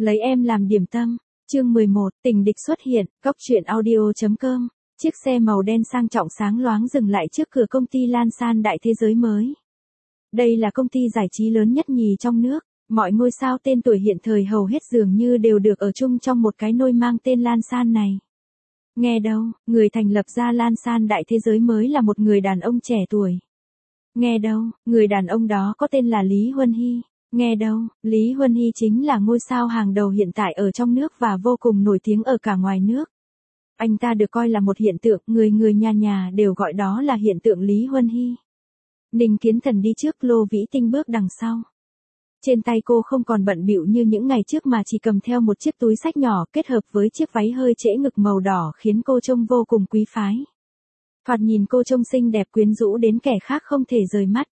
Lấy em làm điểm tâm. Chương 11, tình địch xuất hiện, Cóc truyện audio.com. Chiếc xe màu đen sang trọng sáng loáng dừng lại trước cửa công ty Lan San Đại Thế Giới mới. Đây là công ty giải trí lớn nhất nhì trong nước, mọi ngôi sao tên tuổi hiện thời hầu hết dường như đều được ở chung trong một cái nôi mang tên Lan San này. Nghe đâu, người thành lập ra Lan San Đại Thế Giới mới là một người đàn ông trẻ tuổi. Nghe đâu, người đàn ông đó có tên là Lý Huân Hy. Nghe đâu, Lý Huân Hy chính là ngôi sao hàng đầu hiện tại ở trong nước và vô cùng nổi tiếng ở cả ngoài nước. Anh ta được coi là một hiện tượng, người nhà nhà đều gọi đó là hiện tượng Lý Huân Hy. Ninh Kiến Thần đi trước, Lô Vĩ Tinh bước đằng sau. Trên tay cô không còn bận bịu như những ngày trước mà chỉ cầm theo một chiếc túi xách nhỏ kết hợp với chiếc váy hơi trễ ngực màu đỏ khiến cô trông vô cùng quý phái. Thoạt nhìn cô trông xinh đẹp quyến rũ đến kẻ khác không thể rời mắt.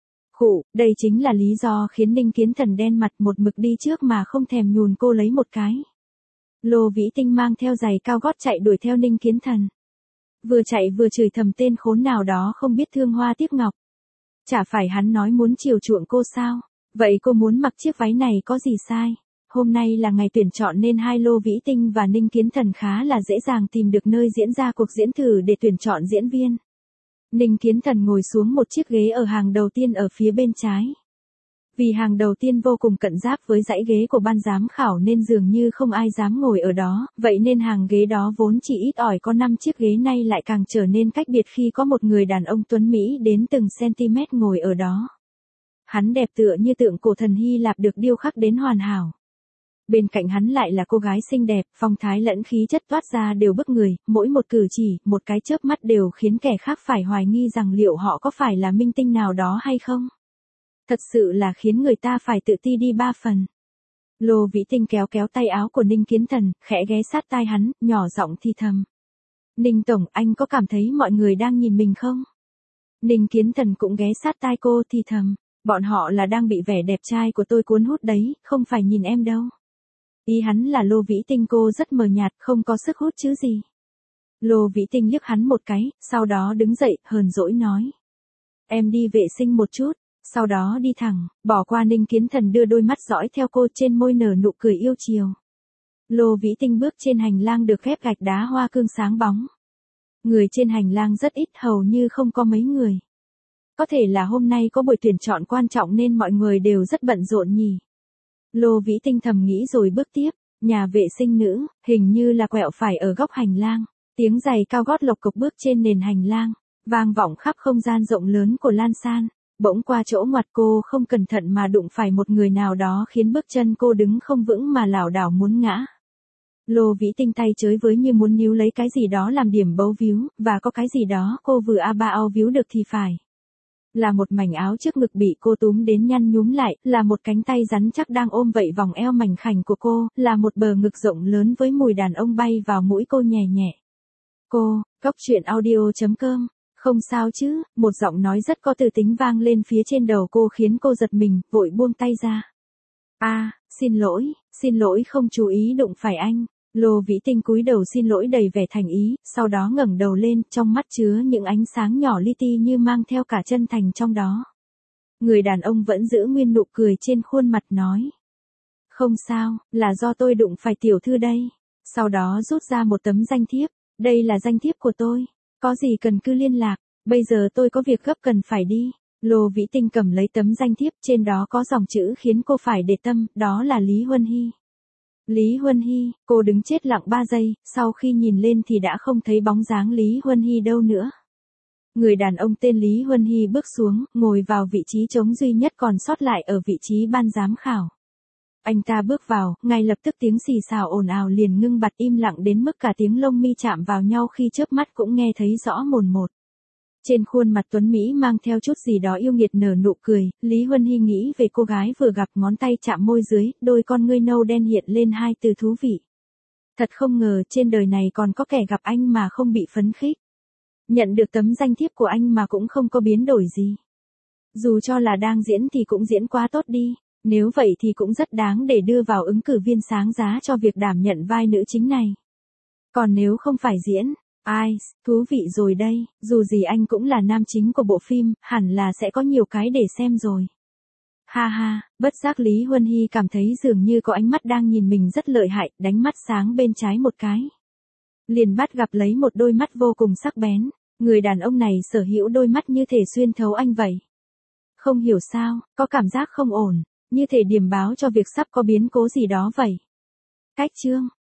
Đây chính là lý do khiến Ninh Kiến Thần đen mặt một mực đi trước mà không thèm nhùn cô lấy một cái. Lô Vĩ Tinh mang theo giày cao gót chạy đuổi theo Ninh Kiến Thần. Vừa chạy vừa chửi thầm tên khốn nào đó không biết thương hoa tiếc ngọc. Chả phải hắn nói muốn chiều chuộng cô sao? Vậy cô muốn mặc chiếc váy này có gì sai? Hôm nay là ngày tuyển chọn nên hai Lô Vĩ Tinh và Ninh Kiến Thần khá là dễ dàng tìm được nơi diễn ra cuộc diễn thử để tuyển chọn diễn viên. Ninh Kiến Thần ngồi xuống một chiếc ghế ở hàng đầu tiên ở phía bên trái. Vì hàng đầu tiên vô cùng cận giáp với dãy ghế của ban giám khảo nên dường như không ai dám ngồi ở đó, vậy nên hàng ghế đó vốn chỉ ít ỏi có 5 chiếc ghế nay lại càng trở nên cách biệt khi có một người đàn ông tuấn Mỹ đến từng cm ngồi ở đó. Hắn đẹp tựa như tượng cổ thần Hy Lạp được điêu khắc đến hoàn hảo. Bên cạnh hắn lại là cô gái xinh đẹp, phong thái lẫn khí chất toát ra đều bức người, mỗi một cử chỉ, một cái chớp mắt đều khiến kẻ khác phải hoài nghi rằng liệu họ có phải là minh tinh nào đó hay không. Thật sự là khiến người ta phải tự ti đi 3 phần. Lô Vĩ Tinh kéo tay áo của Ninh Kiến Thần, khẽ ghé sát tai hắn, nhỏ giọng thì thầm. Ninh Tổng, anh có cảm thấy mọi người đang nhìn mình không? Ninh Kiến Thần cũng ghé sát tai cô thì thầm. Bọn họ là đang bị vẻ đẹp trai của tôi cuốn hút đấy, không phải nhìn em đâu. Ý hắn là Lô Vĩ Tinh cô rất mờ nhạt, không có sức hút chứ gì. Lô Vĩ Tinh liếc hắn một cái, sau đó đứng dậy, hờn dỗi nói. Em đi vệ sinh một chút, sau đó đi thẳng, bỏ qua Ninh Kiến Thần đưa đôi mắt dõi theo cô trên môi nở nụ cười yêu chiều. Lô Vĩ Tinh bước trên hành lang được ghép gạch đá hoa cương sáng bóng. Người trên hành lang rất ít, hầu như không có mấy người. Có thể là hôm nay có buổi tuyển chọn quan trọng nên mọi người đều rất bận rộn nhỉ. Lô Vĩ Tinh thầm nghĩ rồi bước tiếp, nhà vệ sinh nữ, hình như là quẹo phải ở góc hành lang. Tiếng giày cao gót lộc cộc bước trên nền hành lang, vang vọng khắp không gian rộng lớn của Lan San. Bỗng qua chỗ ngoặt cô không cẩn thận mà đụng phải một người nào đó khiến bước chân cô đứng không vững mà lảo đảo muốn ngã. Lô Vĩ Tinh tay chới với như muốn níu lấy cái gì đó làm điểm bấu víu, và có cái gì đó cô vừa bao víu được thì phải. Là một mảnh áo trước ngực bị cô túm đến nhăn nhúm lại, là một cánh tay rắn chắc đang ôm vậy vòng eo mảnh khảnh của cô, là một bờ ngực rộng lớn với mùi đàn ông bay vào mũi cô nhẹ nhẹ. Cô, Cóc truyện audio.com. Không sao chứ, một giọng nói rất có từ tính vang lên phía trên đầu cô khiến cô giật mình, vội buông tay ra. Xin lỗi không chú ý đụng phải anh. Lô Vĩ Tinh cúi đầu xin lỗi đầy vẻ thành ý, sau đó ngẩng đầu lên, trong mắt chứa những ánh sáng nhỏ li ti như mang theo cả chân thành trong đó. Người đàn ông vẫn giữ nguyên nụ cười trên khuôn mặt nói. Không sao, là do tôi đụng phải tiểu thư đây. Sau đó rút ra một tấm danh thiếp, đây là danh thiếp của tôi. Có gì cần cứ liên lạc, bây giờ tôi có việc gấp cần phải đi. Lô Vĩ Tinh cầm lấy tấm danh thiếp, trên đó có dòng chữ khiến cô phải để tâm, đó là Lý Huân Hy. Lý Huân Hy, cô đứng chết lặng 3 giây, sau khi nhìn lên thì đã không thấy bóng dáng Lý Huân Hy đâu nữa. Người đàn ông tên Lý Huân Hy bước xuống, ngồi vào vị trí trống duy nhất còn sót lại ở vị trí ban giám khảo. Anh ta bước vào, ngay lập tức tiếng xì xào ồn ào liền ngưng bặt im lặng đến mức cả tiếng lông mi chạm vào nhau khi chớp mắt cũng nghe thấy rõ mồn một. Trên khuôn mặt tuấn Mỹ mang theo chút gì đó yêu nghiệt nở nụ cười, Lý Huân Hy nghĩ về cô gái vừa gặp, ngón tay chạm môi dưới, đôi con ngươi nâu đen hiện lên hai từ thú vị. Thật không ngờ trên đời này còn có kẻ gặp anh mà không bị phấn khích. Nhận được tấm danh thiếp của anh mà cũng không có biến đổi gì. Dù cho là đang diễn thì cũng diễn quá tốt đi, nếu vậy thì cũng rất đáng để đưa vào ứng cử viên sáng giá cho việc đảm nhận vai nữ chính này. Còn nếu không phải diễn, thú vị rồi đây, dù gì anh cũng là nam chính của bộ phim, hẳn là sẽ có nhiều cái để xem rồi. Ha ha, bất giác Lý Huân Hy cảm thấy dường như có ánh mắt đang nhìn mình rất lợi hại, đánh mắt sáng bên trái một cái. Liền bắt gặp lấy một đôi mắt vô cùng sắc bén, người đàn ông này sở hữu đôi mắt như thể xuyên thấu anh vậy. Không hiểu sao, có cảm giác không ổn, như thể điểm báo cho việc sắp có biến cố gì đó vậy. Cách chương,